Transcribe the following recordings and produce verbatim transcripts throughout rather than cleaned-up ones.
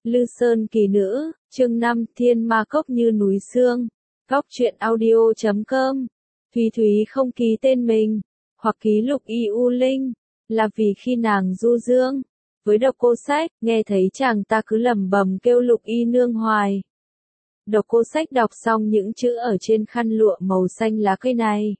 Lư Sơn kỳ nữ, chương năm, thiên ma cốc như núi xương. Góc truyện audio chấm com. Thúy Thúy không ký tên mình, hoặc ký Lục Y U Linh, là vì khi nàng du dương với Độc Cô Sách, nghe thấy chàng ta cứ lẩm bẩm kêu Lục Y nương hoài. Độc Cô Sách đọc xong những chữ ở trên khăn lụa màu xanh lá cây này.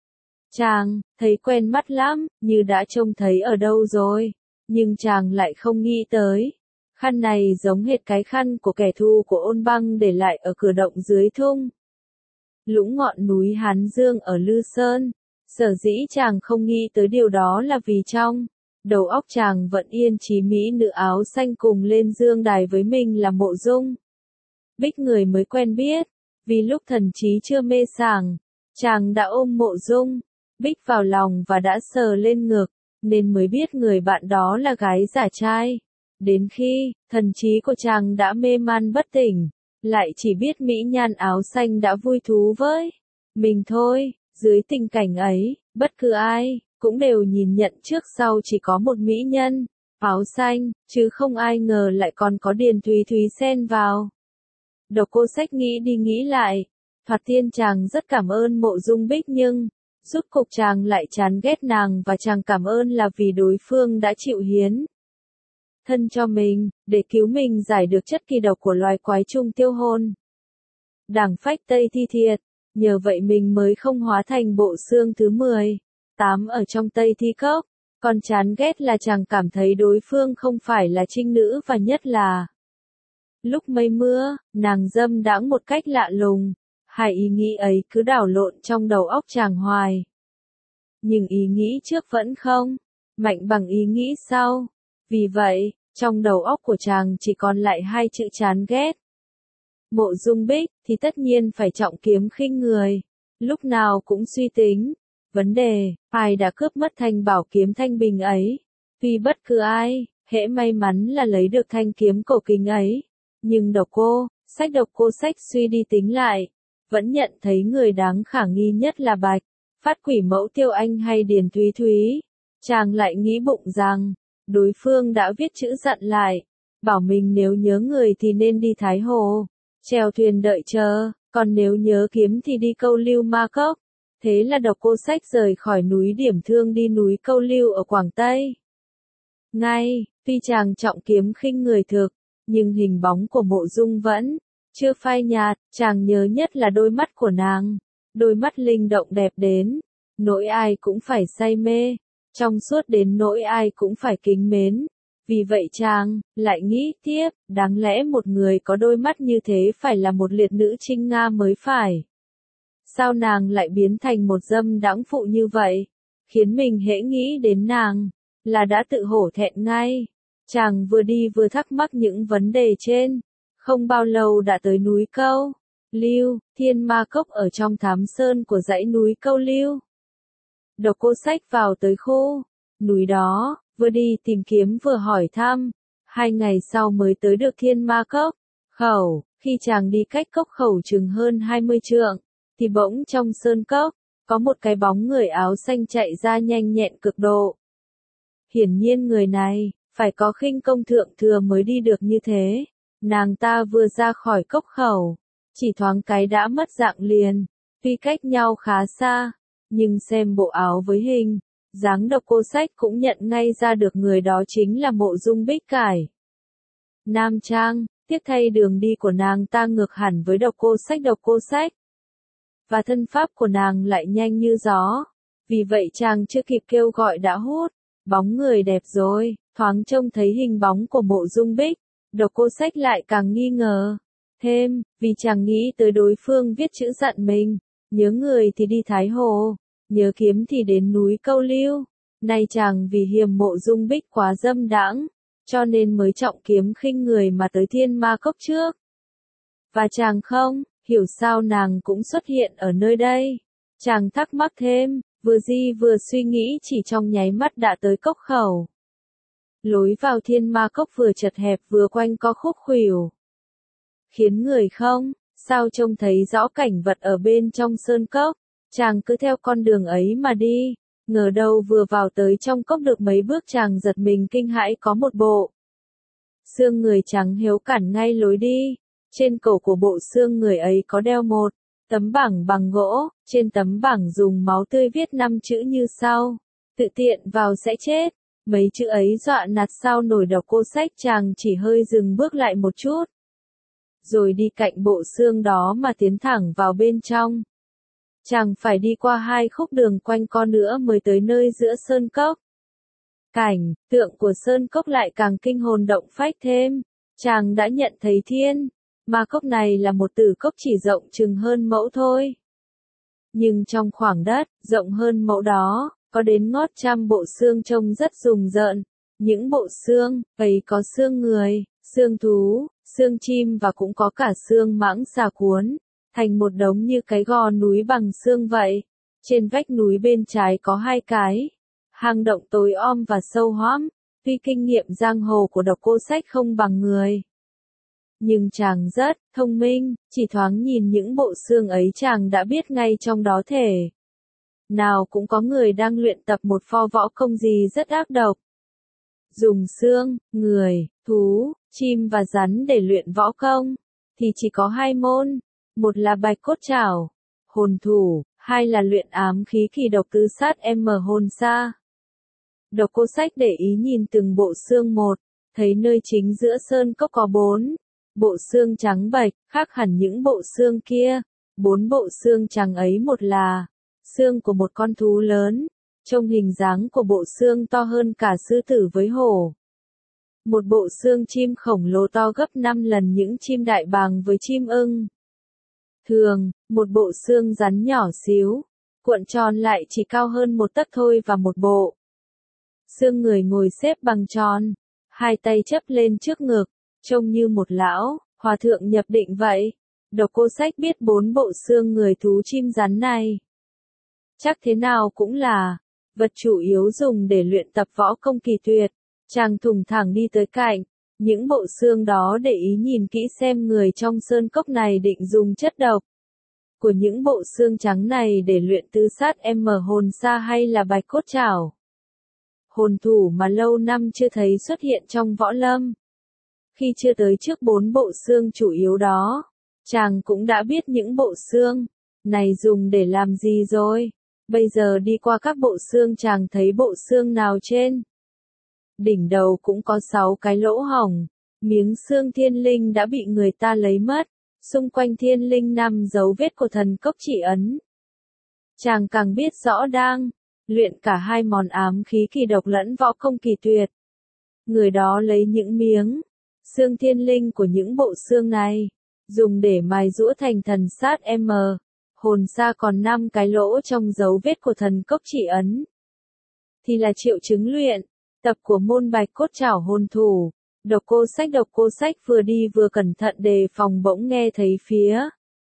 Chàng thấy quen mắt lắm, như đã trông thấy ở đâu rồi, nhưng chàng lại không nghĩ tới. Khăn này giống hệt cái khăn của kẻ thù của Ôn Băng để lại ở cửa động dưới thung lũng ngọn núi Hán Dương ở Lư Sơn. Sở dĩ chàng không nghĩ tới điều đó là vì trong đầu óc chàng vẫn yên chí mỹ nữ áo xanh cùng lên dương đài với mình là Mộ Dung Bích, người mới quen biết. Vì lúc thần trí chưa mê sảng, chàng đã ôm Mộ Dung Bích vào lòng và đã sờ lên ngực, nên mới biết người bạn đó là gái giả trai. Đến khi thần trí của chàng đã mê man bất tỉnh, lại chỉ biết mỹ nhan áo xanh đã vui thú với mình thôi. Dưới tình cảnh ấy, bất cứ ai cũng đều nhìn nhận trước sau chỉ có một mỹ nhân áo xanh, chứ không ai ngờ lại còn có Điền Thúy Thúy xen vào. Độc Cô Sách nghĩ đi nghĩ lại, thoạt tiên chàng rất cảm ơn Mộ Dung Bích, nhưng rốt cục chàng lại chán ghét nàng, và chàng cảm ơn là vì đối phương đã chịu hiến thân cho mình, để cứu mình giải được chất kỳ độc của loài quái trùng tiêu hồn. Đảng phách Tây Thi Thiệt, nhờ vậy mình mới không hóa thành bộ xương thứ mười tám ở trong Tây Thi Cốc. Còn chán ghét là chàng cảm thấy đối phương không phải là trinh nữ, và nhất là lúc mây mưa, nàng dâm đãng một cách lạ lùng. Hai ý nghĩ ấy cứ đảo lộn trong đầu óc chàng hoài. Nhưng ý nghĩ trước vẫn không mạnh bằng ý nghĩ sau. Vì vậy, trong đầu óc của chàng chỉ còn lại hai chữ chán ghét. Mộ Dung Bích thì tất nhiên phải trọng kiếm khinh người, lúc nào cũng suy tính vấn đề ai đã cướp mất thanh bảo kiếm thanh bình ấy. Tuy bất cứ ai hễ may mắn là lấy được thanh kiếm cổ kính ấy, nhưng Độc Cô Sách Độc Cô Sách suy đi tính lại, vẫn nhận thấy người đáng khả nghi nhất là Bạch Phát Quỷ Mẫu Tiêu Anh hay Điền Thúy Thúy. Chàng lại nghĩ bụng rằng đối phương đã viết chữ dặn lại, bảo mình nếu nhớ người thì nên đi Thái Hồ chèo thuyền đợi chờ, còn nếu nhớ kiếm thì đi câu lưu ma cốc. Thế là Độc Cô Sách rời khỏi núi Điểm Thương đi núi câu lưu ở Quảng Tây. Ngay, tuy chàng trọng kiếm khinh người thực, nhưng hình bóng của Mộ Dung vẫn chưa phai nhạt. Chàng nhớ nhất là đôi mắt của nàng, đôi mắt linh động đẹp đến nỗi ai cũng phải say mê, trong suốt đến nỗi ai cũng phải kính mến. Vì vậy chàng lại nghĩ tiếp, đáng lẽ một người có đôi mắt như thế phải là một liệt nữ trinh nga mới phải. Sao nàng lại biến thành một dâm đãng phụ như vậy, khiến mình hễ nghĩ đến nàng là đã tự hổ thẹn ngay. Chàng vừa đi vừa thắc mắc những vấn đề trên. Không bao lâu đã tới núi Câu Lưu, Thiên Ma Cốc ở trong thám sơn của dãy núi Câu Lưu. Độc Cô Sách vào tới khu núi đó, vừa đi tìm kiếm vừa hỏi thăm. Hai ngày sau mới tới được Thiên Ma Cốc khẩu. Khi chàng đi cách cốc khẩu chừng hơn hai mươi trượng, thì bỗng trong sơn cốc có một cái bóng người áo xanh chạy ra nhanh nhẹn cực độ. Hiển nhiên người này phải có khinh công thượng thừa mới đi được như thế. Nàng ta vừa ra khỏi cốc khẩu, chỉ thoáng cái đã mất dạng liền. Tuy cách nhau khá xa, nhưng xem bộ áo với hình dáng Độc Cô Sách cũng nhận ngay ra được người đó chính là Mộ Dung Bích cải nam trang. Tiếc thay đường đi của nàng ta ngược hẳn với Độc Cô Sách Độc Cô Sách, và thân pháp của nàng lại nhanh như gió. Vì vậy chàng chưa kịp kêu gọi đã hút bóng người đẹp rồi. Thoáng trông thấy hình bóng của Mộ Dung Bích, Độc Cô Sách lại càng nghi ngờ thêm, vì chàng nghĩ tới đối phương viết chữ dặn mình, nhớ người thì đi Thái Hồ, nhớ kiếm thì đến núi Câu Lưu. Nay chàng vì hiềm Mộ Dung Bích quá dâm đãng, cho nên mới trọng kiếm khinh người mà tới Thiên Ma Cốc trước. Và chàng không hiểu sao nàng cũng xuất hiện ở nơi đây. Chàng thắc mắc thêm, vừa di vừa suy nghĩ, chỉ trong nháy mắt đã tới cốc khẩu. Lối vào Thiên Ma Cốc vừa chật hẹp vừa quanh co khúc khuỷu, khiến người không sao trông thấy rõ cảnh vật ở bên trong sơn cốc. Chàng cứ theo con đường ấy mà đi, ngờ đâu vừa vào tới trong cốc được mấy bước chàng giật mình kinh hãi, có một bộ xương người trắng hiếu cản ngay lối đi. Trên cổ của bộ xương người ấy có đeo một tấm bảng bằng gỗ, trên tấm bảng dùng máu tươi viết năm chữ như sau: tự tiện vào sẽ chết. Mấy chữ ấy dọa nạt sao nổi đầu cô sách, chàng chỉ hơi dừng bước lại một chút, rồi đi cạnh bộ xương đó mà tiến thẳng vào bên trong. Chàng phải đi qua hai khúc đường quanh co nữa mới tới nơi giữa sơn cốc. Cảnh tượng của sơn cốc lại càng kinh hồn động phách thêm. Chàng đã nhận thấy thiên ma cốc này là một tử cốc chỉ rộng chừng hơn mẫu thôi. Nhưng trong khoảng đất rộng hơn mẫu đó, có đến ngót trăm bộ xương trông rất rùng rợn. Những bộ xương ấy có xương người, xương thú, xương chim và cũng có cả xương mãng xà cuốn thành một đống như cái gò núi bằng xương vậy. Trên vách núi bên trái có hai cái hang động tối om và sâu hoắm. Tuy kinh nghiệm giang hồ của độc cô sách không bằng người, nhưng chàng rất thông minh, chỉ thoáng nhìn những bộ xương ấy chàng đã biết ngay trong đó thể nào cũng có người đang luyện tập một pho võ công gì rất ác độc. Dùng xương, người, thú, chim và rắn để luyện võ công, thì chỉ có hai môn, một là bạch cốt trảo, hồn thủ, hai là luyện ám khí kỳ độc tứ sát M hồn sa. Độc cô sách để ý nhìn từng bộ xương một, thấy nơi chính giữa sơn cốc có bốn bộ xương trắng bạch, khác hẳn những bộ xương kia. Bốn bộ xương trắng ấy một là xương của một con thú lớn, trông hình dáng của bộ xương to hơn cả sư tử với hổ. Một bộ xương chim khổng lồ to gấp năm lần những chim đại bàng với chim ưng thường, một bộ xương rắn nhỏ xíu, cuộn tròn lại chỉ cao hơn một tấc thôi, và một bộ xương người ngồi xếp bằng tròn, hai tay chắp lên trước ngực, trông như một lão hòa thượng nhập định vậy. Độc cô sách biết bốn bộ xương người thú chim rắn này chắc thế nào cũng là vật chủ yếu dùng để luyện tập võ công kỳ tuyệt. Chàng thùng thẳng đi tới cạnh những bộ xương đó để ý nhìn kỹ xem người trong sơn cốc này định dùng chất độc của những bộ xương trắng này để luyện tứ sát M hồn sa hay là bạch cốt trảo, hồn thủ mà lâu năm chưa thấy xuất hiện trong võ lâm. Khi chưa tới trước bốn bộ xương chủ yếu đó, chàng cũng đã biết những bộ xương này dùng để làm gì rồi. Bây giờ đi qua các bộ xương, chàng thấy bộ xương nào trên đỉnh đầu cũng có sáu cái lỗ hổng, miếng xương thiên linh đã bị người ta lấy mất, xung quanh thiên linh nằm dấu vết của thần cốc chỉ ấn. Chàng càng biết rõ đang luyện cả hai món ám khí kỳ độc lẫn võ công kỳ tuyệt. Người đó lấy những miếng xương thiên linh của những bộ xương này, dùng để mài giũa thành thần sát M hồn sa, còn năm cái lỗ trong dấu vết của thần cốc chỉ ấn thì là triệu chứng luyện tập của môn bạch cốt trảo hồn thủ. Độc cô sách độc cô sách vừa đi vừa cẩn thận đề phòng, bỗng nghe thấy phía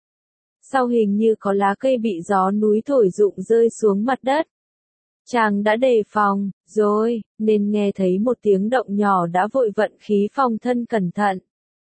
sau hình như có lá cây bị gió núi thổi rụng rơi xuống mặt đất. Chàng đã đề phòng rồi, nên nghe thấy một tiếng động nhỏ đã vội vận khí phòng thân cẩn thận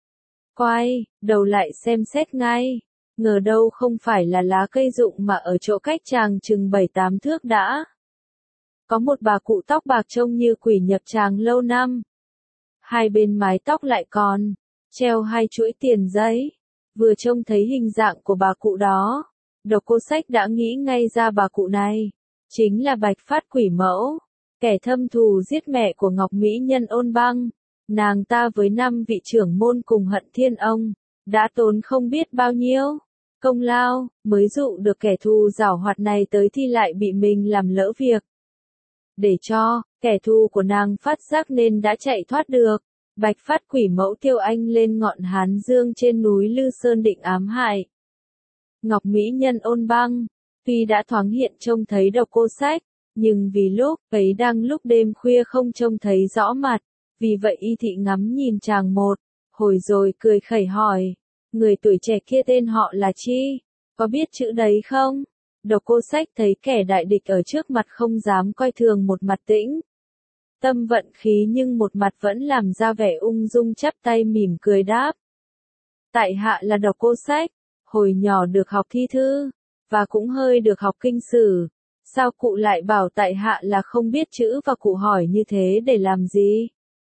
quay đầu lại xem xét ngay, ngờ đâu không phải là lá cây rụng mà ở chỗ cách chàng chừng bảy tám thước đã có một bà cụ tóc bạc trông như quỷ nhập tràng lâu năm. Hai bên mái tóc lại còn treo hai chuỗi tiền giấy. Vừa trông thấy hình dạng của bà cụ đó, độc cô sách đã nghĩ ngay ra bà cụ này chính là Bạch Phát Quỷ Mẫu, kẻ thâm thù giết mẹ của Ngọc Mỹ Nhân Ôn Băng. Nàng ta với năm vị trưởng môn cùng Hận Thiên Ông đã tốn không biết bao nhiêu công lao mới dụ được kẻ thù giảo hoạt này tới, thì lại bị mình làm lỡ việc. Để cho kẻ thù của nàng phát giác nên đã chạy thoát được. Bạch Phát Quỷ Mẫu tiêu anh lên ngọn Hán Dương trên núi Lư Sơn định ám hại Ngọc Mỹ Nhân Ôn Băng. Tuy đã thoáng hiện trông thấy độc cô sách, nhưng vì lúc ấy đang lúc đêm khuya không trông thấy rõ mặt, vì vậy y thị ngắm nhìn chàng một hồi rồi cười khẩy hỏi, người tuổi trẻ kia tên họ là chi, có biết chữ đấy không? Độc cô sách thấy kẻ đại địch ở trước mặt không dám coi thường, một mặt tĩnh tâm vận khí nhưng một mặt vẫn làm ra vẻ ung dung, chắp tay mỉm cười đáp. Tại hạ là độc cô sách, hồi nhỏ được học thi thư, và cũng hơi được học kinh sử. Sao cụ lại bảo tại hạ là không biết chữ, và cụ hỏi như thế để làm gì?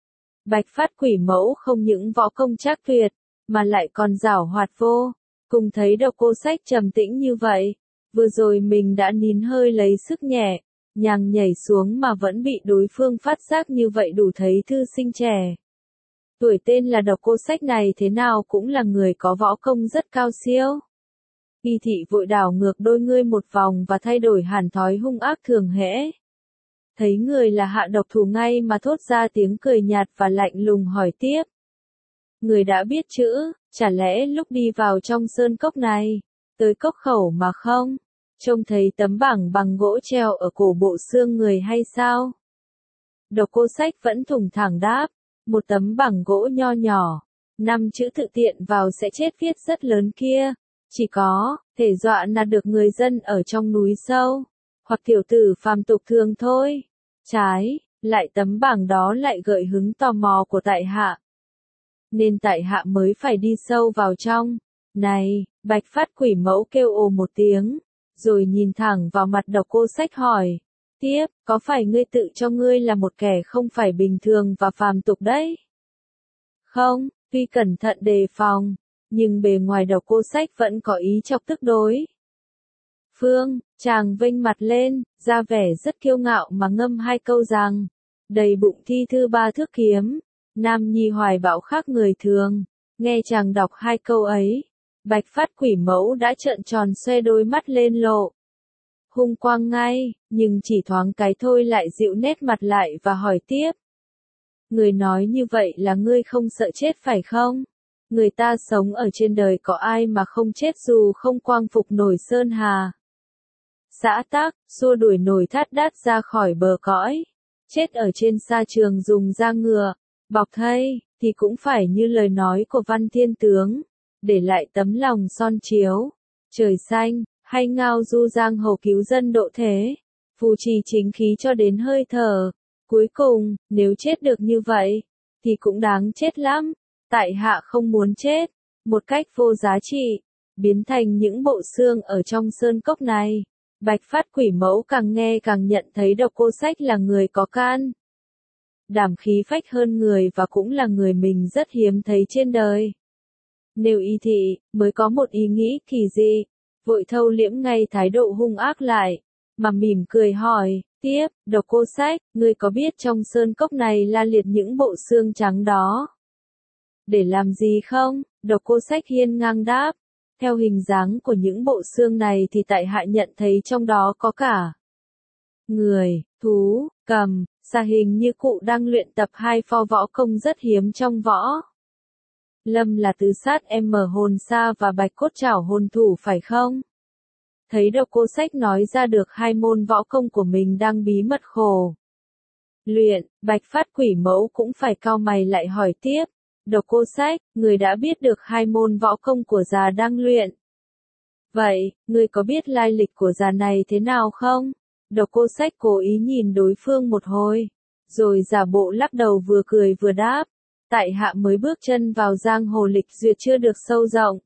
Bạch Phát Quỷ Mẫu không những võ công trác tuyệt, mà lại còn giảo hoạt vô. Cùng thấy Độc Cô Sách trầm tĩnh như vậy, vừa rồi mình đã nín hơi lấy sức nhẹ, nhàng nhảy xuống mà vẫn bị đối phương phát giác như vậy đủ thấy thư sinh trẻ. Tuổi tên là Độc Cô Sách này thế nào cũng là người có võ công rất cao siêu. Y thị vội đảo ngược đôi ngươi một vòng và thay đổi hẳn thói hung ác thường hễ. Thấy người là hạ độc thủ ngay mà thốt ra tiếng cười nhạt và lạnh lùng hỏi tiếp. Người đã biết chữ, chả lẽ lúc đi vào trong sơn cốc này, tới cốc khẩu mà không, trông thấy tấm bảng bằng gỗ treo ở cổ bộ xương người hay sao? Độc Cô Sách vẫn thủng thẳng đáp, một tấm bảng gỗ nho nhỏ, năm chữ tự tiện vào sẽ chết viết rất lớn kia, chỉ có, thể dọa nạt được người dân ở trong núi sâu, hoặc tiểu tử phàm tục thường thôi. Trái, lại tấm bảng đó lại gợi hứng tò mò của tại hạ. Nên tại hạ mới phải đi sâu vào trong. Này, Bạch Phát Quỷ Mẫu kêu ồ một tiếng, rồi nhìn thẳng vào mặt Độc Cô Sách hỏi. Tiếp, có phải ngươi tự cho ngươi là một kẻ không phải bình thường và phàm tục đấy? Không, tuy cẩn thận đề phòng, nhưng bề ngoài Độc Cô Sách vẫn có ý chọc tức đối phương. Chàng vênh mặt lên, ra vẻ rất kiêu ngạo mà ngâm hai câu rằng, đầy bụng thi thư ba thước kiếm, nam nhi hoài bão khác người thường. Nghe chàng đọc hai câu ấy, Bạch Phát Quỷ Mẫu đã trợn tròn xoe đôi mắt lên lộ hung quang ngay, nhưng chỉ thoáng cái thôi lại dịu nét mặt lại và hỏi tiếp. Người nói như vậy là ngươi không sợ chết phải không? Người ta sống ở trên đời có ai mà không chết dù không quang phục nổi sơn hà. Xã tắc, xua đuổi nổi thát đát ra khỏi bờ cõi. Chết ở trên sa trường dùng da ngựa, bọc thây, thì cũng phải như lời nói của Văn Thiên Tướng, để lại tấm lòng son chiếu, trời xanh, hay ngao du giang hồ cứu dân độ thế, phù trì chính khí cho đến hơi thở. Cuối cùng, nếu chết được như vậy, thì cũng đáng chết lắm. Tại hạ không muốn chết, một cách vô giá trị, biến thành những bộ xương ở trong sơn cốc này. Bạch Phát Quỷ Mẫu càng nghe càng nhận thấy Độc Cô Sách là người có can đảm khí phách hơn người và cũng là người mình rất hiếm thấy trên đời. Nếu y thị, mới có một ý nghĩ kỳ dị, vội thâu liễm ngay thái độ hung ác lại, mà mỉm cười hỏi, tiếp, Độc Cô Sách, ngươi có biết trong sơn cốc này la liệt những bộ xương trắng đó để làm gì không? Độc Cô Sách hiên ngang đáp, theo hình dáng của những bộ xương này thì tại hạ nhận thấy trong đó có cả người, thú, cầm, xà hình như cụ đang luyện tập hai pho võ công rất hiếm trong võ lâm là tứ sát em mở hồn sa và bạch cốt trảo hồn thủ phải không? Thấy Độc Cô Sách nói ra được hai môn võ công của mình đang bí mật khổ luyện, Bạch Phát Quỷ Mẫu cũng phải cau mày lại hỏi tiếp. Độc Cô Sách, người đã biết được hai môn võ công của già đang luyện. Vậy, người có biết lai lịch của già này thế nào không? Độc Cô Sách cố ý nhìn đối phương một hồi, rồi giả bộ lắc đầu vừa cười vừa đáp. Tại hạ mới bước chân vào giang hồ lịch duyệt chưa được sâu rộng.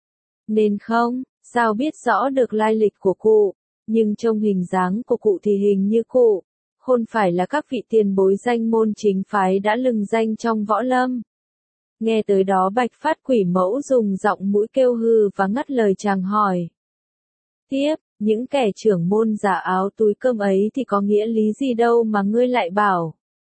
Nên không, sao biết rõ được lai lịch của cụ, nhưng trông hình dáng của cụ thì hình như cụ, không phải là các vị tiền bối danh môn chính phái đã lừng danh trong võ lâm. Nghe tới đó Bạch Phát Quỷ Mẫu dùng giọng mũi kêu hư và ngắt lời chàng hỏi. Tiếp, những kẻ trưởng môn giả áo túi cơm ấy thì có nghĩa lý gì đâu mà ngươi lại bảo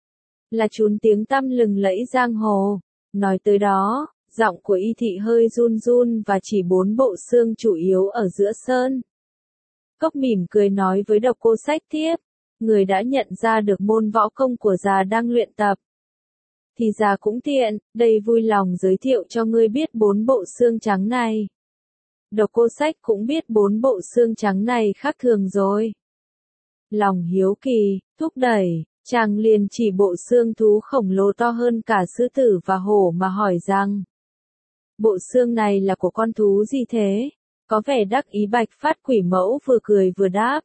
là trún tiếng tăm lừng lẫy giang hồ. Nói tới đó, giọng của y thị hơi run run và chỉ bốn bộ xương chủ yếu ở giữa sơn cốc mỉm cười nói với Độc Cô Sách tiếp. Người đã nhận ra được môn võ công của già đang luyện tập. Thì già cũng tiện, đây vui lòng giới thiệu cho ngươi biết bốn bộ xương trắng này. Độc Cô Sách cũng biết bốn bộ xương trắng này khác thường rồi. Lòng hiếu kỳ, thúc đẩy, chàng liền chỉ bộ xương thú khổng lồ to hơn cả sư tử và hổ mà hỏi rằng. Bộ xương này là của con thú gì thế? Có vẻ đắc ý Bạch Phát Quỷ Mẫu vừa cười vừa đáp.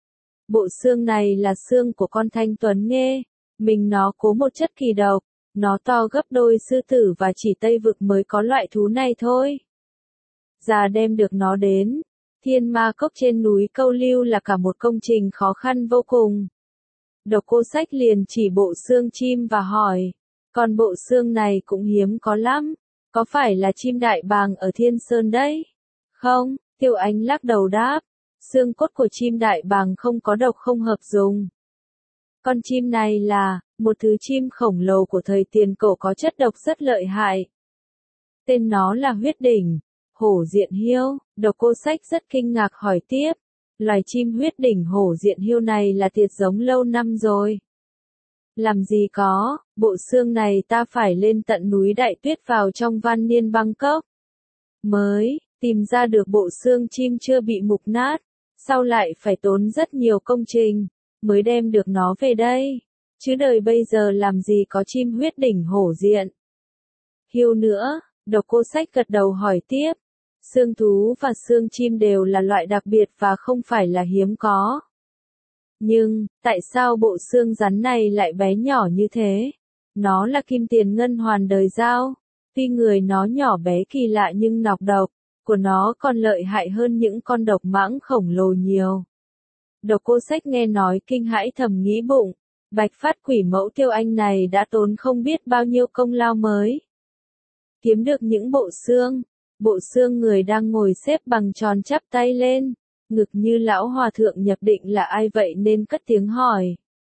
Bộ xương này là xương của con thanh tuấn nghê, mình nó cố một chất kỳ độc, nó to gấp đôi sư tử và chỉ Tây Vực mới có loại thú này thôi. Già đem được nó đến Thiên Ma Cốc trên núi Câu Lưu là cả một công trình khó khăn vô cùng. Độc Cô Sách liền chỉ bộ xương chim và hỏi, Còn bộ xương này cũng hiếm có lắm, có phải là chim đại bàng ở Thiên Sơn đấy? Không, Tiêu Anh lắc đầu đáp, xương cốt của chim đại bàng không có độc không hợp dùng. Con chim này là một thứ chim khổng lồ của thời tiền cổ có chất độc rất lợi hại. Tên nó là huyết đỉnh, hổ diện hiêu. Độc Cô Sách rất kinh ngạc hỏi tiếp, loài chim huyết đỉnh hổ diện hiêu này là tuyệt giống lâu năm rồi. Làm gì có, bộ xương này ta phải lên tận núi Đại Tuyết vào trong Van Niên Bangkok mới tìm ra được bộ xương chim chưa bị mục nát, sau lại phải tốn rất nhiều công trình mới đem được nó về đây, chứ đời bây giờ làm gì có chim huyết đỉnh hổ diện hiêu nữa. Độc Cô Sách gật đầu hỏi tiếp, xương thú và xương chim đều là loại đặc biệt và không phải là hiếm có. Nhưng, tại sao bộ xương rắn này lại bé nhỏ như thế? Nó là kim tiền ngân hoàn đời giao. Tuy người nó nhỏ bé kỳ lạ nhưng nọc độc của nó còn lợi hại hơn những con độc mãng khổng lồ nhiều. Độc Cô Sách nghe nói kinh hãi thầm nghĩ bụng, Bạch Phát Quỷ Mẫu Tiêu Anh này đã tốn không biết bao nhiêu công lao mới kiếm được những bộ xương. Bộ xương người đang ngồi xếp bằng tròn chắp tay lên, ngực như lão hòa thượng nhập định là ai vậy nên cất tiếng hỏi.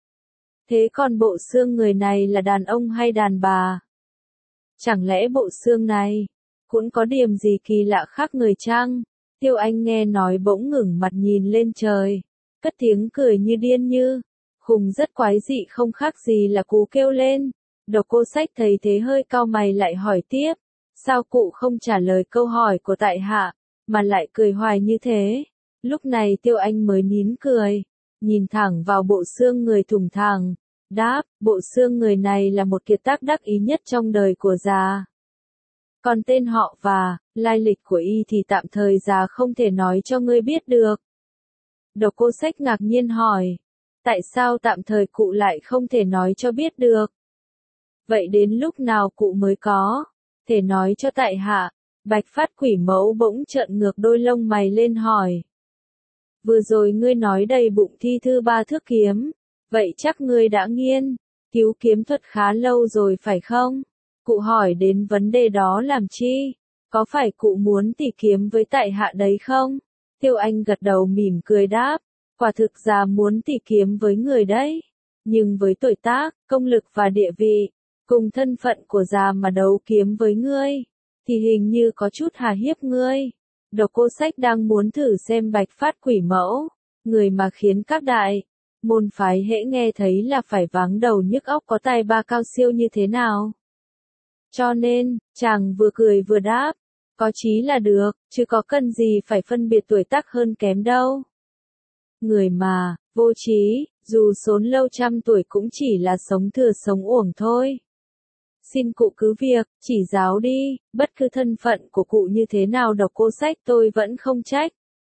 Thế còn bộ xương người này là đàn ông hay đàn bà? Chẳng lẽ bộ xương này cũng có điểm gì kỳ lạ khác người chăng? Tiêu Anh nghe nói bỗng ngẩng mặt nhìn lên trời, cất tiếng cười như điên như khùng rất quái dị không khác gì là cú kêu lên. Độc Cô Sách thấy thế hơi cau mày lại hỏi tiếp, sao cụ không trả lời câu hỏi của tại hạ, mà lại cười hoài như thế? Lúc này Tiêu Anh mới nín cười, nhìn thẳng vào bộ xương người thủng thẳng, đáp, bộ xương người này là một kiệt tác đắc ý nhất trong đời của già. Còn tên họ và lai lịch của y thì tạm thời già không thể nói cho ngươi biết được. Độc Cô Sách ngạc nhiên hỏi, tại sao tạm thời cụ lại không thể nói cho biết được? Vậy đến lúc nào cụ mới có thể nói cho tại hạ? Bạch Phát Quỷ Mẫu bỗng trợn ngược đôi lông mày lên hỏi. Vừa rồi ngươi nói đầy bụng thi thư ba thước kiếm, vậy chắc ngươi đã nghiên cứu kiếm thuật khá lâu rồi phải không? Cụ hỏi đến vấn đề đó làm chi? Có phải cụ muốn tỉ kiếm với tại hạ đấy không? Tiêu Anh gật đầu mỉm cười đáp, quả thực già muốn tỉ kiếm với người đấy. Nhưng với tuổi tác, công lực và địa vị, cùng thân phận của già mà đấu kiếm với ngươi, thì hình như có chút hà hiếp ngươi. Độc Cô Sách đang muốn thử xem Bạch Phát Quỷ Mẫu, người mà khiến các đại môn phái hễ nghe thấy là phải váng đầu nhức óc có tài ba cao siêu như thế nào. Cho nên, chàng vừa cười vừa đáp, có chí là được, chứ có cần gì phải phân biệt tuổi tác hơn kém đâu. Người mà, vô trí, dù sống lâu trăm tuổi cũng chỉ là sống thừa sống uổng thôi. Xin cụ cứ việc, chỉ giáo đi, bất cứ thân phận của cụ như thế nào Độc Cô Sách tôi vẫn không trách.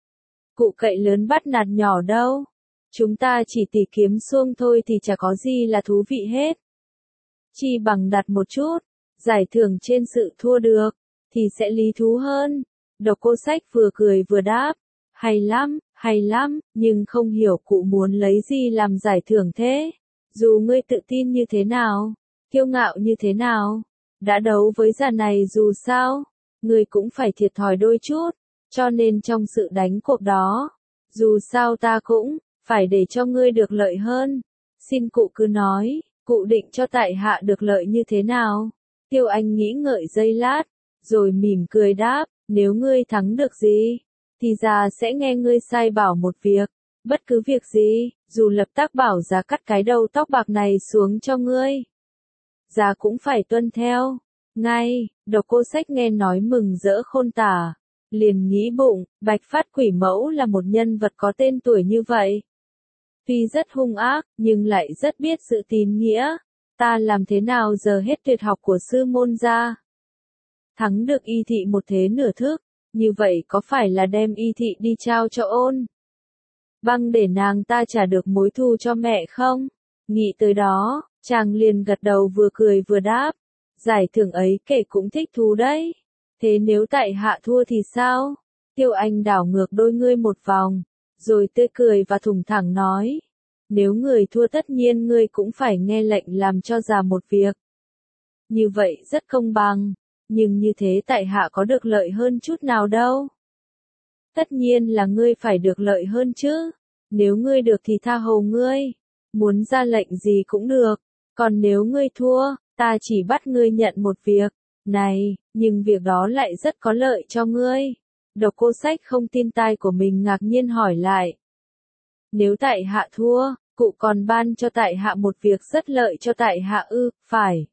Cụ cậy lớn bắt nạt nhỏ đâu. Chúng ta chỉ tỉ kiếm xuông thôi thì chả có gì là thú vị hết. Chi bằng đặt một chút giải thưởng trên sự thua được, thì sẽ lý thú hơn. Độc Cô Sách vừa cười vừa đáp, hay lắm, hay lắm, nhưng không hiểu cụ muốn lấy gì làm giải thưởng thế. Dù ngươi tự tin như thế nào, kiêu ngạo như thế nào, đã đấu với già này dù sao, ngươi cũng phải thiệt thòi đôi chút, cho nên trong sự đánh cuộc đó, dù sao ta cũng phải để cho ngươi được lợi hơn. Xin cụ cứ nói, cụ định cho tại hạ được lợi như thế nào? Tiêu Anh nghĩ ngợi giây lát, rồi mỉm cười đáp, nếu ngươi thắng được gì, thì già sẽ nghe ngươi sai bảo một việc, bất cứ việc gì, dù lập tác bảo già cắt cái đầu tóc bạc này xuống cho ngươi, già cũng phải tuân theo. Ngay, Độc Cô Sách nghe nói mừng rỡ khôn tả, liền nghĩ bụng, Bạch Phát Quỷ Mẫu là một nhân vật có tên tuổi như vậy. Tuy rất hung ác, nhưng lại rất biết sự tín nghĩa. Ta làm thế nào giờ hết tuyệt học của sư môn ra? Thắng được y thị một thế nửa thức, như vậy có phải là đem y thị đi trao cho ôn băng để nàng ta trả được mối thù cho mẹ không? Nghĩ tới đó, chàng liền gật đầu vừa cười vừa đáp, giải thưởng ấy kể cũng thích thú đấy. Thế nếu tại hạ thua thì sao? Tiêu Anh đảo ngược đôi ngươi một vòng, rồi tươi cười và thủng thẳng nói, nếu người thua tất nhiên ngươi cũng phải nghe lệnh làm cho già một việc. như vậy rất công bằng, nhưng như thế tại hạ có được lợi hơn chút nào đâu. Tất nhiên là ngươi phải được lợi hơn chứ, nếu ngươi được thì tha hồ ngươi, muốn ra lệnh gì cũng được, còn nếu ngươi thua, ta chỉ bắt ngươi nhận một việc, này, nhưng việc đó lại rất có lợi cho ngươi. Độc Cô Sách không tin tai của mình ngạc nhiên hỏi lại. Nếu tại hạ thua, cụ còn ban cho tại hạ một việc rất lợi cho tại hạ ư, phải.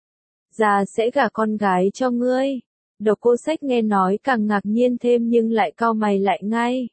Già sẽ gả con gái cho ngươi. Độc Cô Sách nghe nói càng ngạc nhiên thêm nhưng lại cau mày lại ngay.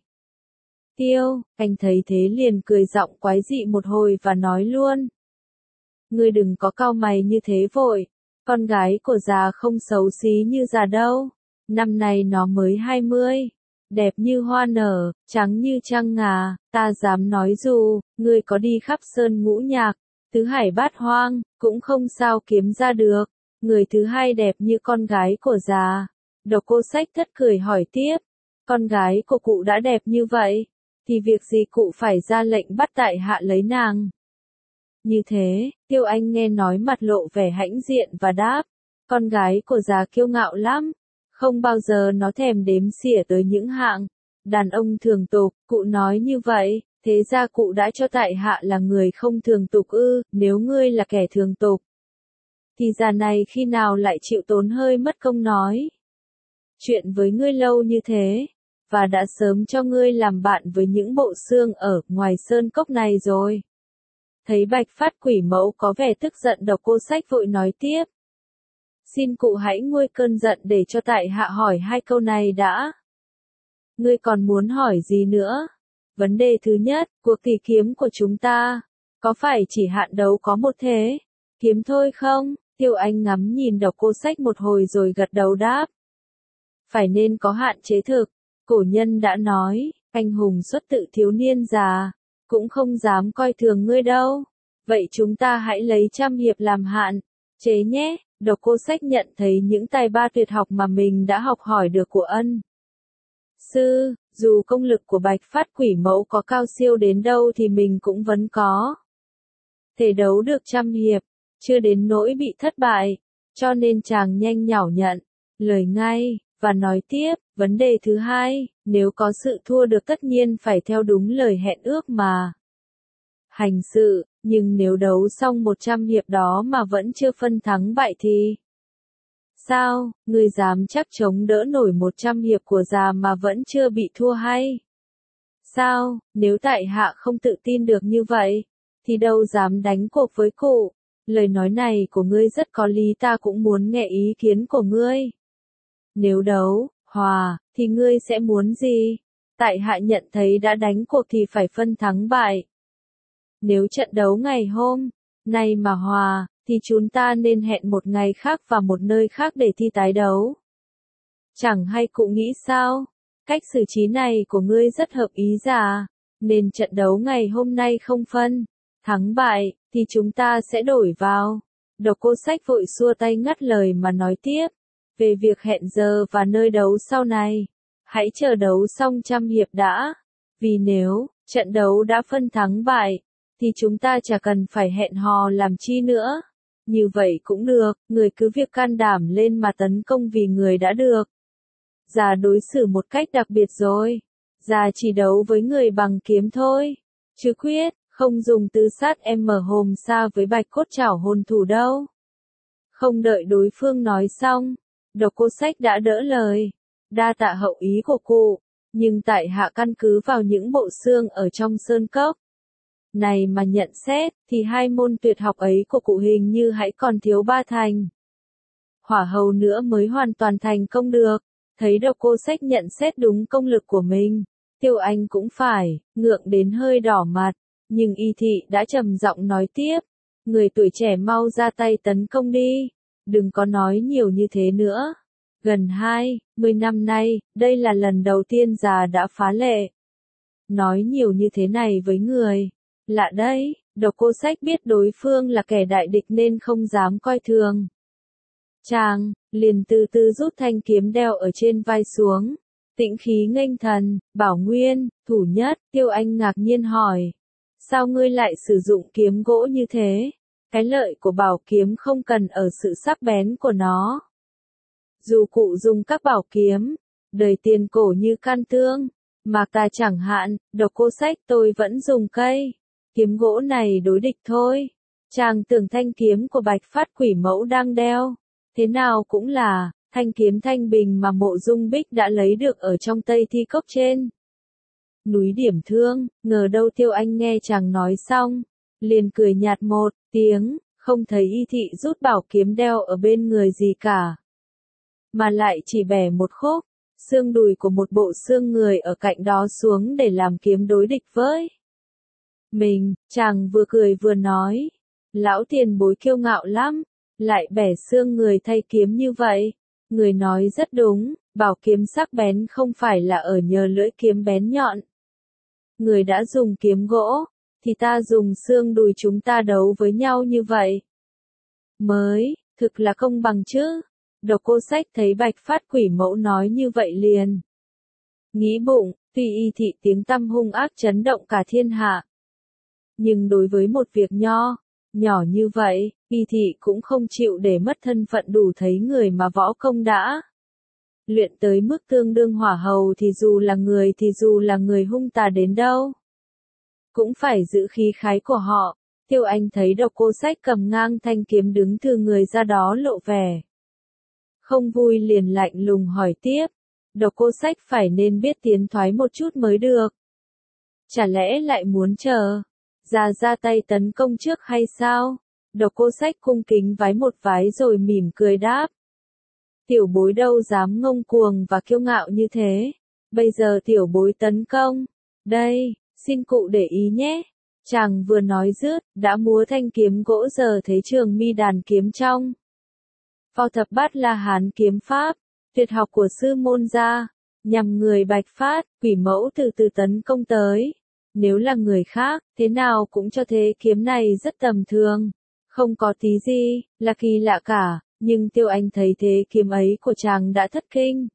Tiêu, anh thấy thế liền cười giọng quái dị một hồi và nói luôn. Ngươi đừng có cau mày như thế vội, con gái của già không xấu xí như già đâu, năm nay nó mới hai mươi, đẹp như hoa nở, trắng như trăng ngà, ta dám nói dù, ngươi có đi khắp sơn ngũ nhạc, tứ hải bát hoang, cũng không sao kiếm ra được, người thứ hai đẹp như con gái của già. Độc Cô Sách thất cười hỏi tiếp, con gái của cụ đã đẹp như vậy, thì việc gì cụ phải ra lệnh bắt tại hạ lấy nàng? Như thế, Tiêu Anh nghe nói mặt lộ vẻ hãnh diện và đáp, con gái của già kiêu ngạo lắm, không bao giờ nó thèm đếm xỉa tới những hạng đàn ông thường tục, cụ nói như vậy, thế ra cụ đã cho tại hạ là người không thường tục ư, nếu ngươi là kẻ thường tục, thì già này khi nào lại chịu tốn hơi mất công nói chuyện với ngươi lâu như thế, và đã sớm cho ngươi làm bạn với những bộ xương ở ngoài sơn cốc này rồi. Thấy Bạch Phát Quỷ Mẫu có vẻ tức giận, Độc Cô Sách vội nói tiếp. Xin cụ hãy nguôi cơn giận để cho tại hạ hỏi hai câu này đã. Ngươi còn muốn hỏi gì nữa? Vấn đề thứ nhất, cuộc tỷ kiếm của chúng ta, có phải chỉ hạn đấu có một thế kiếm thôi không? Tiêu Anh ngắm nhìn Độc Cô Sách một hồi rồi gật đầu đáp. Phải nên có hạn chế thực, cổ nhân đã nói, anh hùng xuất tự thiếu niên già, cũng không dám coi thường ngươi đâu. Vậy chúng ta hãy lấy trăm hiệp làm hạn chế nhé. Độc Cô Sách nhận thấy những tài ba tuyệt học mà mình đã học hỏi được của ân sư, dù công lực của Bạch Phát Quỷ Mẫu có cao siêu đến đâu thì mình cũng vẫn có thể đấu được trăm hiệp, chưa đến nỗi bị thất bại, cho nên chàng nhanh nhảu nhận lời ngay, và nói tiếp, vấn đề thứ hai, nếu có sự thua được tất nhiên phải theo đúng lời hẹn ước mà hành sự, nhưng nếu đấu xong một trăm hiệp đó mà vẫn chưa phân thắng bại thì sao, ngươi dám chắc chống đỡ nổi một trăm hiệp của già mà vẫn chưa bị thua hay? Sao, nếu tại hạ không tự tin được như vậy, thì đâu dám đánh cuộc với cụ. Lời nói này của ngươi rất có lý, ta cũng muốn nghe ý kiến của ngươi. Nếu đấu, hòa, thì ngươi sẽ muốn gì? Tại hạ nhận thấy đã đánh cuộc thì phải phân thắng bại. Nếu trận đấu ngày hôm nay mà hòa, thì chúng ta nên hẹn một ngày khác và một nơi khác để thi tái đấu. Chẳng hay cụ nghĩ sao? Cách xử trí này của ngươi rất hợp ý già, nên trận đấu ngày hôm nay không phân thắng bại, thì chúng ta sẽ đổi vào. Độc Cô Sách vội xua tay ngắt lời mà nói tiếp, về việc hẹn giờ và nơi đấu sau này, hãy chờ đấu xong trăm hiệp đã, vì nếu trận đấu đã phân thắng bại, thì chúng ta chả cần phải hẹn hò làm chi nữa. Như vậy cũng được, người cứ việc can đảm lên mà tấn công vì người đã được già đối xử một cách đặc biệt rồi. Già chỉ đấu với người bằng kiếm thôi, chứ quyết không dùng tứ sát em mở hồm xa với Bạch Cốt Chảo hồn thủ đâu. Không đợi đối phương nói xong, Độc Cô Sách đã đỡ lời. Đa tạ hậu ý của cụ, nhưng tại hạ căn cứ vào những bộ xương ở trong sơn cốc này mà nhận xét, thì hai môn tuyệt học ấy của cụ hình như hãy còn thiếu ba thành hỏa hầu nữa mới hoàn toàn thành công được. Thấy Độc Cô Sách nhận xét đúng công lực của mình, Tiêu Anh cũng phải ngượng đến hơi đỏ mặt, nhưng Y Thị đã trầm giọng nói tiếp, người tuổi trẻ mau ra tay tấn công đi, đừng có nói nhiều như thế nữa. Gần hai mươi năm nay, đây là lần đầu tiên già đã phá lệ nói nhiều như thế này với người lạ đấy. Độc Cô Sách biết đối phương là kẻ đại địch nên không dám coi thường. Chàng liền từ từ rút thanh kiếm đeo ở trên vai xuống, tĩnh khí nghênh thần, bảo nguyên, thủ nhất. Tiêu Anh ngạc nhiên hỏi, sao ngươi lại sử dụng kiếm gỗ như thế? Cái lợi của bảo kiếm không cần ở sự sắc bén của nó. Dù cụ dùng các bảo kiếm, đời tiền cổ như can tương, mạc tà chẳng hạn, độc cô sách tôi vẫn dùng cây kiếm gỗ này đối địch thôi. Chàng tưởng thanh kiếm của Bạch Phát Quỷ Mẫu đang đeo, thế nào cũng là thanh kiếm thanh bình mà Mộ Dung Bích đã lấy được ở trong Tây Thi Cốc trên núi Điểm Thương. Ngờ đâu Tiêu Anh nghe chàng nói xong, liền cười nhạt một tiếng, không thấy Y Thị rút bảo kiếm đeo ở bên người gì cả, mà lại chỉ bẻ một khúc xương đùi của một bộ xương người ở cạnh đó xuống để làm kiếm đối địch với mình. Chàng vừa cười vừa nói, lão tiền bối kiêu ngạo lắm, lại bẻ xương người thay kiếm như vậy. Người nói rất đúng, bảo kiếm sắc bén không phải là ở nhờ lưỡi kiếm bén nhọn. Người đã dùng kiếm gỗ, thì ta dùng xương đùi chúng ta đấu với nhau như vậy. Mới, thực là công bằng chứ. Độc cô sách thấy Bạch Phát Quỷ Mẫu nói như vậy liền nghĩ bụng, tuy Y Thị tiếng tăm hung ác chấn động cả thiên hạ, nhưng đối với một việc nho nhỏ như vậy, Y Thị cũng không chịu để mất thân phận đủ thấy người mà võ công đã luyện tới mức tương đương hỏa hầu thì dù là người thì dù là người hung tà đến đâu, cũng phải giữ khí khái của họ. Tiêu Anh thấy độc cô sách cầm ngang thanh kiếm đứng từ người ra đó lộ vẻ không vui liền lạnh lùng hỏi tiếp, độc cô sách phải nên biết tiến thoái một chút mới được. Chả lẽ lại muốn chờ ra ra tay tấn công trước hay sao? Độc cô sách cung kính vái một vái rồi mỉm cười đáp. Tiểu bối đâu dám ngông cuồng và kiêu ngạo như thế. Bây giờ tiểu bối tấn công. Đây, xin cụ để ý nhé. Chàng vừa nói dứt, đã múa thanh kiếm gỗ giờ thấy Trường Mi đàn kiếm trong Phò Thập Bát La Hán kiếm pháp, tuyệt học của sư môn gia, nhằm người Bạch Phát Quỷ Mẫu từ từ tấn công tới. Nếu là người khác, thế nào cũng cho thế kiếm này rất tầm thường, không có tí gì là kỳ lạ cả, nhưng Tiêu Anh thấy thế kiếm ấy của chàng đã thất kinh.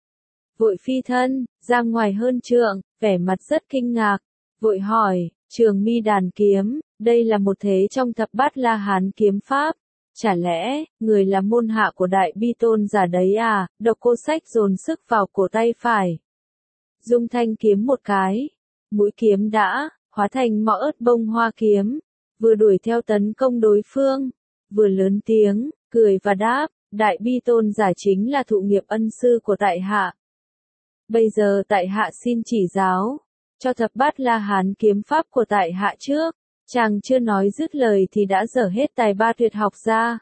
Vội phi thân ra ngoài hơn trượng, vẻ mặt rất kinh ngạc, vội hỏi, Trường Mi đàn kiếm, đây là một thế trong Thập Bát La Hán kiếm pháp. Chả lẽ, người là môn hạ của Đại Bi Tôn giả đấy à? Độc cô sách dồn sức vào cổ tay phải, dung thanh kiếm một cái, mũi kiếm đã hóa thành mõ ớt bông hoa kiếm, vừa đuổi theo tấn công đối phương, vừa lớn tiếng cười và đáp, Đại Bi Tôn giả chính là thụ nghiệp ân sư của tại hạ. Bây giờ tại hạ xin chỉ giáo cho Thập Bát La Hán kiếm pháp của tại hạ trước. Chàng chưa nói dứt lời thì đã dở hết tài ba tuyệt học ra.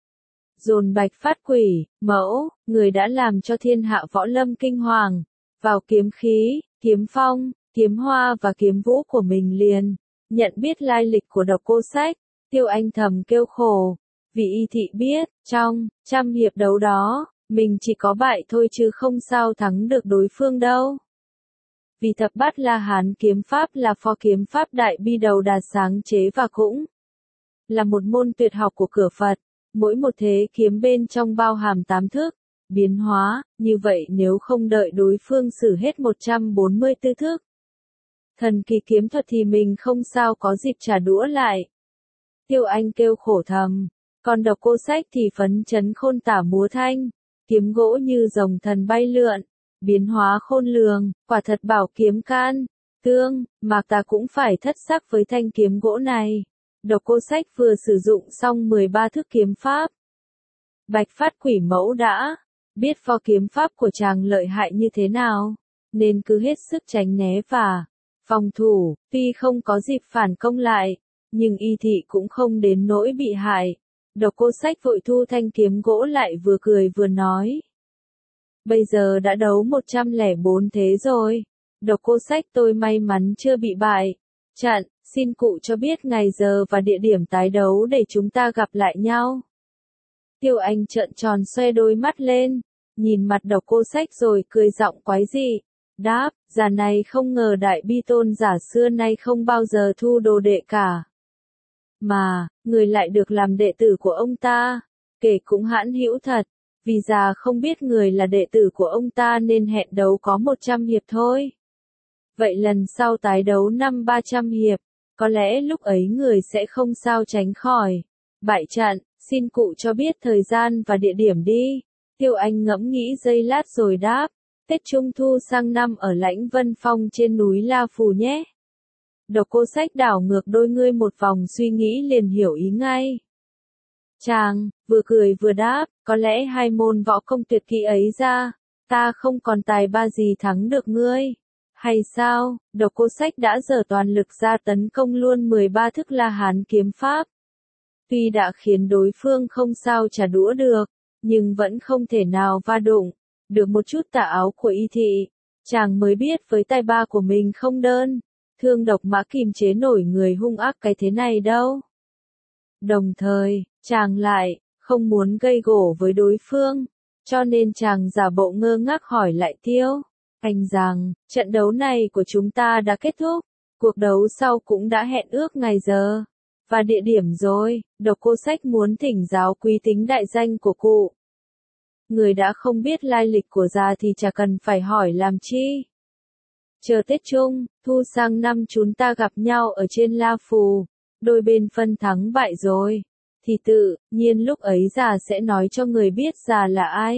Dồn Bạch Phát Quỷ Mẫu, người đã làm cho thiên hạ võ lâm kinh hoàng, vào kiếm khí, kiếm phong, kiếm hoa và kiếm vũ của mình liền. Nhận biết lai lịch của độc cô sách, Tiêu Anh thầm kêu khổ, vì Y Thị biết, trong trăm hiệp đấu đó, mình chỉ có bại thôi chứ không sao thắng được đối phương đâu. Vì Thập Bát La Hán kiếm pháp là phò kiếm pháp Đại Bi đầu đà sáng chế và cũng là một môn tuyệt học của cửa Phật, mỗi một thế kiếm bên trong bao hàm tám thức, biến hóa, như vậy nếu không đợi đối phương sử hết một trăm bốn mươi tư thức thần kỳ kiếm thuật thì mình không sao có dịp trả đũa lại. Tiêu Anh kêu khổ thầm, còn độc cô sách thì phấn chấn khôn tả múa thanh, kiếm gỗ như rồng thần bay lượn, biến hóa khôn lường, quả thật bảo kiếm can tương, mà ta cũng phải thất sắc với thanh kiếm gỗ này. Độc cô sách vừa sử dụng xong mười ba thức kiếm pháp. Bạch Phát Quỷ Mẫu đã biết phò kiếm pháp của chàng lợi hại như thế nào, nên cứ hết sức tránh né và phòng thủ, tuy không có dịp phản công lại, nhưng Y Thị cũng không đến nỗi bị hại. Độc cô sách vội thu thanh kiếm gỗ lại vừa cười vừa nói. Bây giờ đã đấu một trăm lẻ bốn thế rồi. Độc cô sách tôi may mắn chưa bị bại. Chặn, xin cụ cho biết ngày giờ và địa điểm tái đấu để chúng ta gặp lại nhau. Tiêu Anh trợn tròn xoe đôi mắt lên, nhìn mặt độc cô sách rồi cười giọng quái dị. Đáp, già này không ngờ Đại Bi Tôn giả xưa nay không bao giờ thu đồ đệ cả. Mà, người lại được làm đệ tử của ông ta, kể cũng hãn hữu thật. Vì già không biết người là đệ tử của ông ta nên hẹn đấu có một trăm hiệp thôi. Vậy lần sau tái đấu năm ba trăm hiệp, có lẽ lúc ấy người sẽ không sao tránh khỏi Bại trận, xin cụ cho biết thời gian và địa điểm đi. Tiêu Anh ngẫm nghĩ giây lát rồi đáp, Tết Trung Thu sang năm ở Lãnh Vân Phong trên núi La Phù nhé. Độc Cô Sách đảo ngược đôi ngươi một vòng suy nghĩ liền hiểu ý ngay. Chàng, vừa cười vừa đáp, có lẽ hai môn võ công tuyệt kỹ ấy ra, ta không còn tài ba gì thắng được ngươi. Hay sao, Độc Cô Sách đã dở toàn lực ra tấn công luôn mười ba thức La Hán kiếm pháp. Tuy đã khiến đối phương không sao trả đũa được, nhưng vẫn không thể nào va đụng được một chút tà áo của Y Thị. Chàng mới biết với tài ba của mình không đơn, thương độc mã kìm chế nổi người hung ác cái thế này đâu. Đồng thời, chàng lại không muốn gây gổ với đối phương, cho nên chàng giả bộ ngơ ngác hỏi lại Tiêu Anh rằng, trận đấu này của chúng ta đã kết thúc, cuộc đấu sau cũng đã hẹn ước ngày giờ và địa điểm rồi. Độc Cô Sách muốn thỉnh giáo quý tính đại danh của cụ. Người đã không biết lai lịch của già thì chả cần phải hỏi làm chi. Chờ Tết Trung Thu sang năm chúng ta gặp nhau ở trên La Phù, đôi bên phân thắng bại rồi, thì tự nhiên lúc ấy già sẽ nói cho người biết già là ai.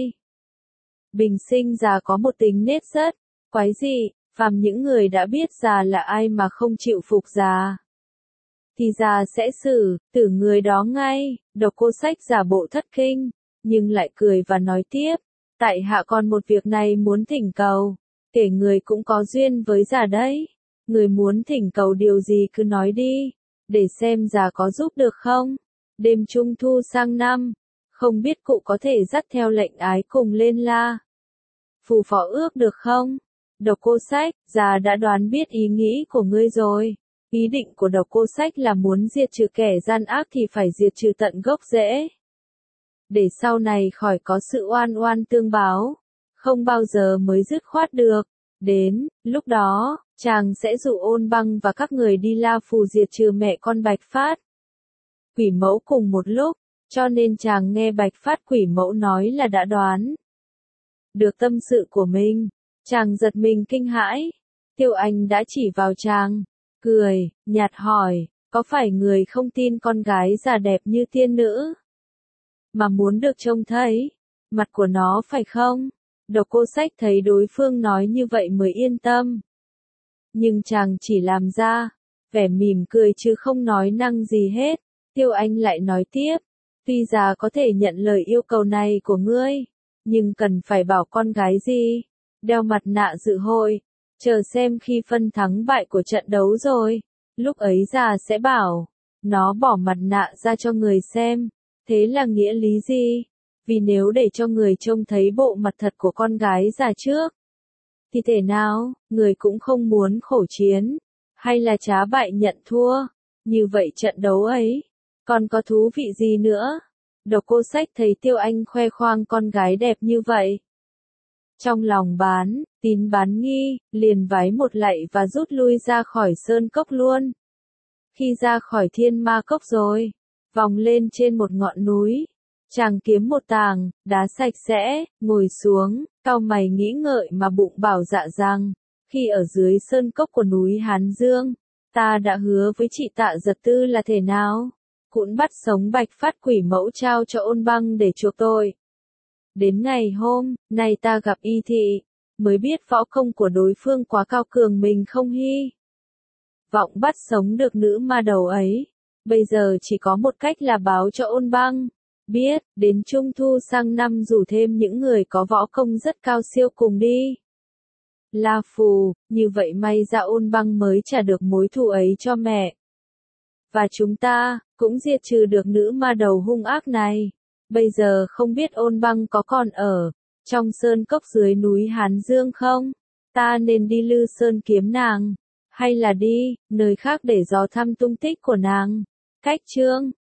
Bình sinh già có một tính nết rất quái dị, phàm những người đã biết già là ai mà không chịu phục già, thì già sẽ xử tử người đó ngay. Độc Cô Sách giả bộ thất kinh, nhưng lại cười và nói tiếp, tại hạ còn một việc này muốn thỉnh cầu, kể người cũng có duyên với già đấy. Người muốn thỉnh cầu điều gì cứ nói đi, để xem già có giúp được không. Đêm Trung Thu sang năm, không biết cụ có thể dắt theo lệnh ái cùng lên La Phù phó ước được không? Độc Cô Sách, già đã đoán biết ý nghĩ của ngươi rồi. Ý định của Độc Cô Sách là muốn diệt trừ kẻ gian ác thì phải diệt trừ tận gốc rễ, để sau này khỏi có sự oan oan tương báo, không bao giờ mới dứt khoát được. Đến lúc đó, chàng sẽ dụ Ôn Băng và các người đi La Phù diệt trừ mẹ con Bạch Phát Quỷ Mẫu cùng một lúc, cho nên chàng nghe Bạch Phát Quỷ Mẫu nói là đã đoán được tâm sự của mình. Chàng giật mình kinh hãi. Tiêu Anh đã chỉ vào chàng, cười nhạt hỏi, có phải người không tin con gái già đẹp như tiên nữ mà muốn được trông thấy mặt của nó phải không? Độc Cô Sách thấy đối phương nói như vậy mới yên tâm. Nhưng chàng chỉ làm ra vẻ mỉm cười chứ không nói năng gì hết. Tiêu Anh lại nói tiếp, tuy già có thể nhận lời yêu cầu này của ngươi, nhưng cần phải bảo con gái gì đeo mặt nạ dự hội, chờ xem khi phân thắng bại của trận đấu rồi, lúc ấy già sẽ bảo nó bỏ mặt nạ ra cho người xem. Thế là nghĩa lý gì? Vì nếu để cho người trông thấy bộ mặt thật của con gái già trước, thì thể nào, người cũng không muốn khổ chiến, hay là trá bại nhận thua. Như vậy trận đấu ấy, còn có thú vị gì nữa? Độc Cô Sách thấy Tiêu Anh khoe khoang con gái đẹp như vậy, trong lòng bán tín bán nghi, liền vái một lạy và rút lui ra khỏi sơn cốc luôn. Khi ra khỏi Thiên Ma Cốc rồi, vòng lên trên một ngọn núi, chàng kiếm một tảng đá sạch sẽ, ngồi xuống, cau mày nghĩ ngợi mà bụng bảo dạ rằng, khi ở dưới sơn cốc của núi Hán Dương, ta đã hứa với chị Tạ Giật Tư là thể nào cũng bắt sống Bạch Phát Quỷ Mẫu trao cho Ôn Băng để chuộc tội. Đến ngày hôm nay ta gặp Y Thị, mới biết võ công của đối phương quá cao cường, mình không hy vọng bắt sống được nữ ma đầu ấy. Bây giờ chỉ có một cách là báo cho Ôn Băng biết, đến Trung Thu sang năm rủ thêm những người có võ công rất cao siêu cùng đi La Phù, như vậy may ra Ôn Băng mới trả được mối thù ấy cho mẹ. Và chúng ta cũng diệt trừ được nữ ma đầu hung ác này. Bây giờ không biết Ôn Băng có còn ở trong sơn cốc dưới núi Hán Dương không? Ta nên đi Lư Sơn kiếm nàng, hay là đi nơi khác để dò thăm tung tích của nàng? Cách chương